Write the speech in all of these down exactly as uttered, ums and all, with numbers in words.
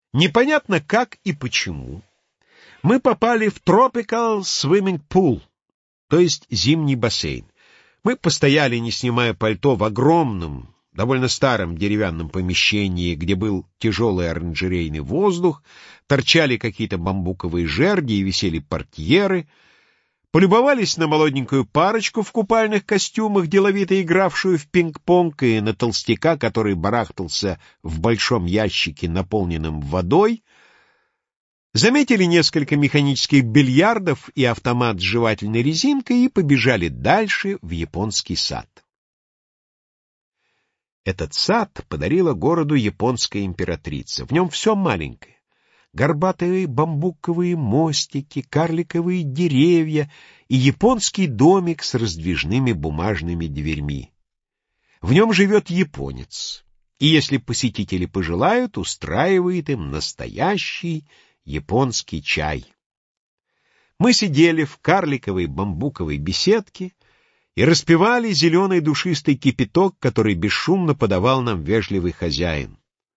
Непонятно как и почему мы попали в Tropical Swimming Pool, то есть зимний бассейн. Мы постояли, не снимая пальто, в огромном, довольно старом деревянном помещении, где был тяжелый оранжерейный воздух, торчали какие-то бамбуковые жерди и висели портьеры, полюбовались на молоденькую парочку в купальных костюмах, деловито игравшую в пинг-понг, и на толстяка, который барахтался в большом ящике, наполненном водой, заметили несколько механических бильярдов и автомат с жевательной резинкой и побежали дальше в японский сад. Этот сад подарила городу японская императрица. В нем все маленькое. Горбатые бамбуковые мостики, карликовые деревья и японский домик с раздвижными бумажными дверьми. В нем живет японец, и если посетители пожелают, устраивает им настоящий японский чай. Мы сидели в карликовой бамбуковой беседке и распивали зеленый душистый кипяток, который бесшумно подавал нам вежливый хозяин.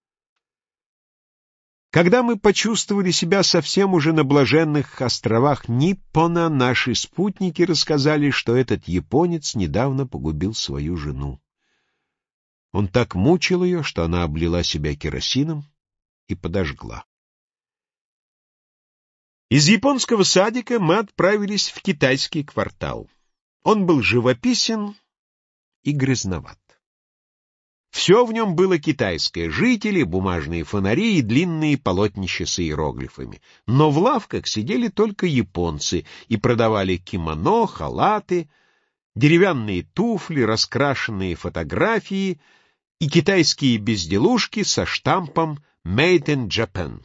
Когда мы почувствовали себя совсем уже на блаженных островах Ниппона, наши спутники рассказали, что этот японец недавно погубил свою жену. Он так мучил ее, что она облила себя керосином и подожгла. Из японского садика мы отправились в китайский квартал. Он был живописен и грязноват. Все в нем было китайское: жители, бумажные фонари и длинные полотнища с иероглифами. Но в лавках сидели только японцы и продавали кимоно, халаты, деревянные туфли, раскрашенные фотографии и китайские безделушки со штампом «Made in Japan».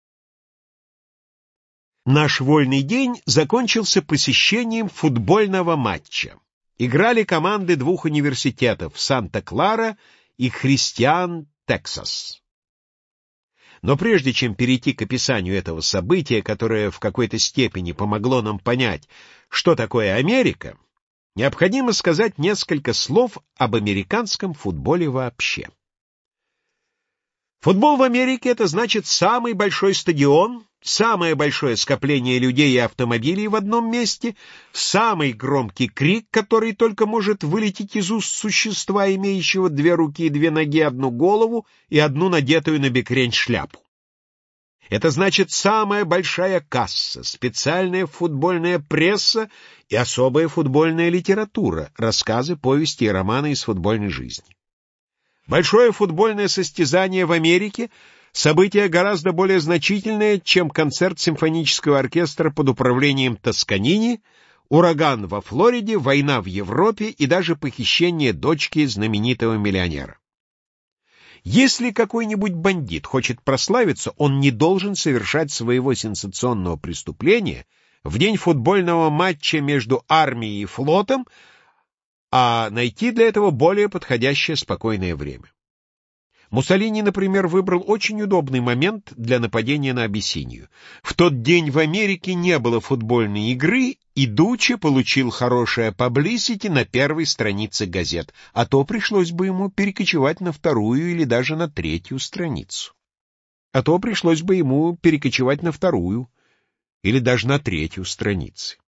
Наш вольный день закончился посещением футбольного матча. Играли команды двух университетов — Санта-Клара и Христиан, Техас. Но прежде чем перейти к описанию этого события, которое в какой-то степени помогло нам понять, что такое Америка, необходимо сказать несколько слов об американском футболе вообще. Футбол в Америке — это значит самый большой стадион, самое большое скопление людей и автомобилей в одном месте, самый громкий крик, который только может вылететь из уст существа, имеющего две руки, две ноги, одну голову и одну надетую на бекрень шляпу. Это значит самая большая касса, специальная футбольная пресса и особая футбольная литература, рассказы, повести и романы из футбольной жизни. Большое футбольное состязание в Америке — событие гораздо более значительное, чем концерт симфонического оркестра под управлением Тосканини, ураган во Флориде, война в Европе и даже похищение дочки знаменитого миллионера. Если какой-нибудь бандит хочет прославиться, он не должен совершать своего сенсационного преступления в день футбольного матча между армией и флотом, а найти для этого более подходящее спокойное время. Муссолини, например, выбрал очень удобный момент для нападения на Абиссинию. В тот день в Америке не было футбольной игры, и Дуччи получил хорошее паблисити на первой странице газет, а то пришлось бы ему перекочевать на вторую или даже на третью страницу. А то пришлось бы ему перекочевать на вторую или даже на третью страницы.